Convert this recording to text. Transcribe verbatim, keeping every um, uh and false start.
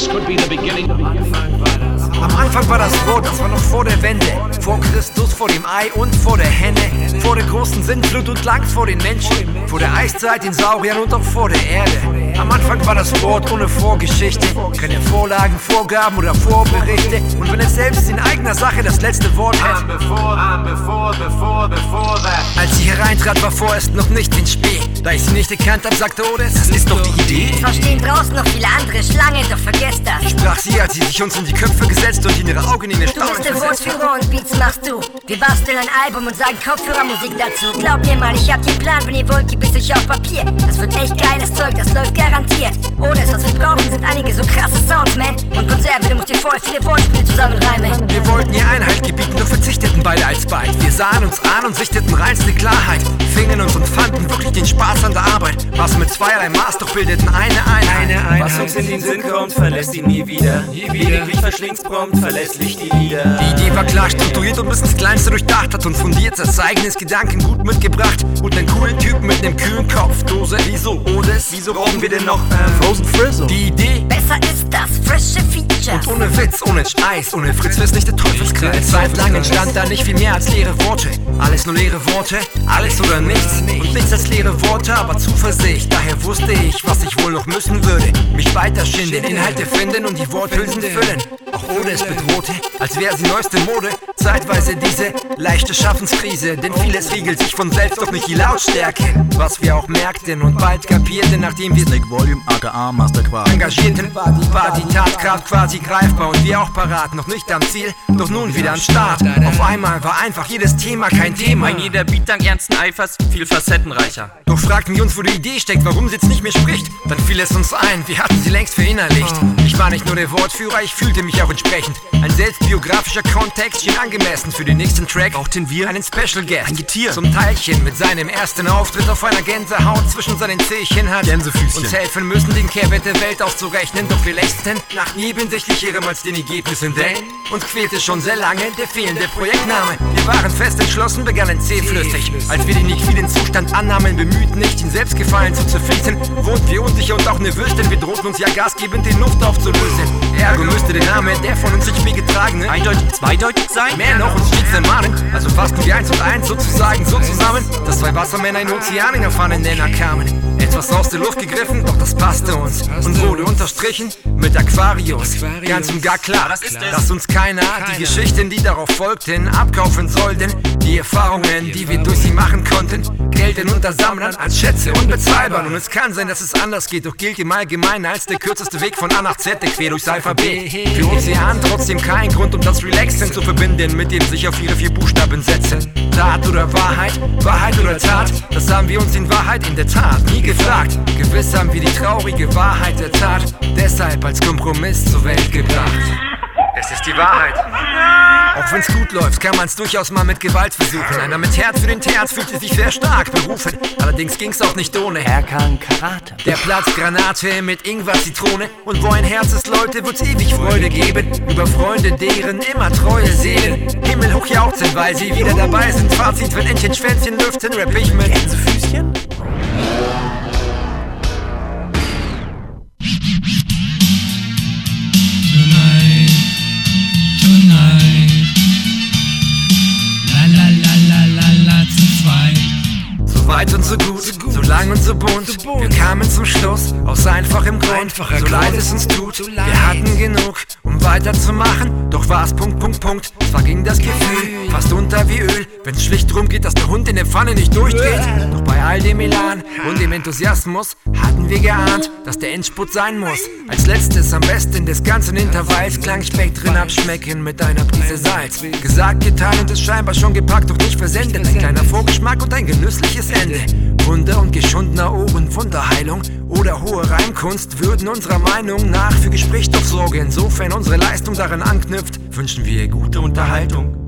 could be the beginning. Am Anfang war das Wort, das war noch vor der Wende. Vor Christus, vor dem Ei und vor der Henne. Vor der großen Sintflut und lang vor den Menschen. Vor der Eiszeit, den Sauriern und auch vor der Erde. Am Anfang war das Wort ohne Vorgeschichte. Keine Vorlagen, Vorgaben oder Vorberichte. Und wenn es selbst in eigener Sache das letzte Wort hat. Als sie hereintrat, war vorerst noch nicht ins Spiel. Da ich sie nicht erkannt hab, sagte Odes, das ist doch die Idee. Zwar stehen draußen noch viele andere Schlangen, doch vergesst das. Sprach sie, als sie sich uns in die Köpfe gesetzt und in ihre Augen in den Staunen Du bist der Wortführer und Beats machst du. Wir basteln ein Album und sagen Kopfhörermusik dazu. Glaub mir mal, ich hab den Plan, wenn ihr wollt, gib es euch auf Papier. Das wird echt geiles Zeug, das läuft garantiert. Odes, was wir brauchen, sind einige so krasse Sounds, man. Und Konserve, du musst dir voll viele Wortspiele zusammenreimen. Wir wollten ihr Einhalt gebieten, doch verzichteten beide alsbald. Wir sahen uns an und sichteten reinste Klarheit. Fingen uns und fanden wirklich den Spaß an der Arbeit. Was mit zweierlei Maß, doch bildeten eine Einheit. Eine Einheit. Was uns in den Sinn kommt, verlässt ihn nie wieder. Lediglich verschlingt's prompt, verlässlich die Lieder. Die Idee war klar strukturiert und bis ins Kleinste durchdacht. Hat uns fundiert, das eigenes Gedankengut mitgebracht. Und einen coolen Typen mit nem kühlen Kopf. Dose, wieso Odes? Wieso brauchen wir denn noch ähm, Frozen Frizzle? Die Idee Besser ist das, frische Features. und ohne Witz, ohne Eis, ohne Fritz wär's nicht der Teufelskreis. Zeitlang entstand da nicht viel mehr als leere Worte. Alles nur leere Worte, alles oder nichts. Und nichts als leere Worte, aber Zuversicht. Daher wusste ich, was ich wohl noch müssen würde. Mich weiterschinden, Inhalte finden und die Worthülsen füllen. Auch Odes bedrohte, als wäre sie neueste Mode. Zeitweise diese leichte Schaffenskrise, denn vieles riegelt sich von selbst, doch nicht die Lautstärke. Was wir auch merkten und bald kapierten, nachdem wir Snake Volume, aka Master Quark. engagierten, war die Tatkraft quasi greifbar und wir auch parat, noch nicht am Ziel, doch nun wieder am Start. Auf einmal war einfach jedes Thema kein Thema. Ein jeder Beat dank ernsten Eifers viel facettenreicher. Doch fragten wir uns, wo die Idee steckt, warum sie jetzt nicht mehr spricht. Dann fiel es uns ein, wir hatten sie längst verinnerlicht. Ich war nicht nur der Wortführer, ich fühlte mich auch entsprechend. Ein selbstbiografischer Kontext schien angemessen für den nächsten Track. Brauchten wir einen Special Guest, ein Getier zum Teilchen mit seinem ersten Auftritt auf einer Gänsehaut zwischen seinen Zehchen hat. Gänsefüßchen. Uns helfen müssen, den Kehrwert der Welt auszurechnen. Doch wir lächsten nach nebensächlicherem als den Ergebnissen, denn uns quälte schon sehr lange der fehlende Projektname. Wir waren fest entschlossen, begannen zähflüssig. Als wir den liquiden Zustand annahmen, bemüht nicht, ihn Selbstgefallen zu zerfließen, wurden wir unsicher und auch nervös, denn wir drohten uns ja gasgebend den Luft aufzulösen. Ergo müsste der Name, der von uns nicht mehr getragene, Eindeutig zweideutig sein? mehr noch uns stets ermahnen. Also fassten wir eins und eins sozusagen so zusammen, dass zwei Wassermänner in Ozean in erfahrenen Nenner kamen. Etwas aus der Luft gegriffen, doch das passte uns und wurde unterstrichen mit Aquarius. Ganz und gar klar, dass uns keiner die Geschichten, die darauf folgten, abkaufen sollten. Die Erfahrungen, die wir durch sie machen konnten, gelten unter Sammlern als Schätze unbezahlbar. Und es kann sein, dass es anders geht, doch gilt im Allgemeinen als der kürzeste Weg von A nach Z, der quer durchs Alphabet. Für Ozean trotzdem kein Grund, um das Relaxen zu verbinden, mit dem sich auf ihre vier Buchstaben setzen. Tat oder Wahrheit, Wahrheit oder Tat, das haben wir uns in Wahrheit in der Tat nie gefragt. Gewiss haben wir die traurige Wahrheit der Tat deshalb als Kompromiss zur Welt gebracht. Es ist die Wahrheit. Auch wenn's gut läuft, kann man's durchaus mal mit Gewalt versuchen. Einer mit Herz für den Terz fühlte sich sehr stark berufen. Allerdings ging's auch nicht ohne. Er kann Karate. Der Platz Granate mit Ingwer, Zitrone. Und wo ein Herz ist, Leute, wird's ewig Freude geben. Über Freunde, deren immer treue Seelen himmelhoch jauchzen, weil sie wieder dabei sind. Fazit, wenn Entchen Schwänzchen lüften, rapp ich mit Gänsefüßchen? So weit und so gut, so lang und so bunt. Wir kamen zum Schluss, aus einfachem Grund. So leid es uns tut, wir hatten genug, um weiterzumachen. Doch war's Punkt, Punkt, Punkt. Zwar ging das Gefühl fast unter wie Öl, wenn's schlicht drum geht, dass der Hund in der Pfanne nicht durchdreht. Doch bei all dem Elan und dem Enthusiasmus hatten wir geahnt, dass der Endspurt sein muss. Als letztes am besten des ganzen Intervalls Klangspektren abschmecken mit einer Prise Salz. Gesagt, getan und ist scheinbar schon gepackt, doch nicht versendet. Ein kleiner Vorgeschmack und ein genüssliches Ende. Wunder und geschundener Ohren, Wunderheilung oder hohe Reimkunst würden unserer Meinung nach für Gesprächsstoff sorgen. Insofern unsere Leistung daran anknüpft, wünschen wir gute Unterhaltung.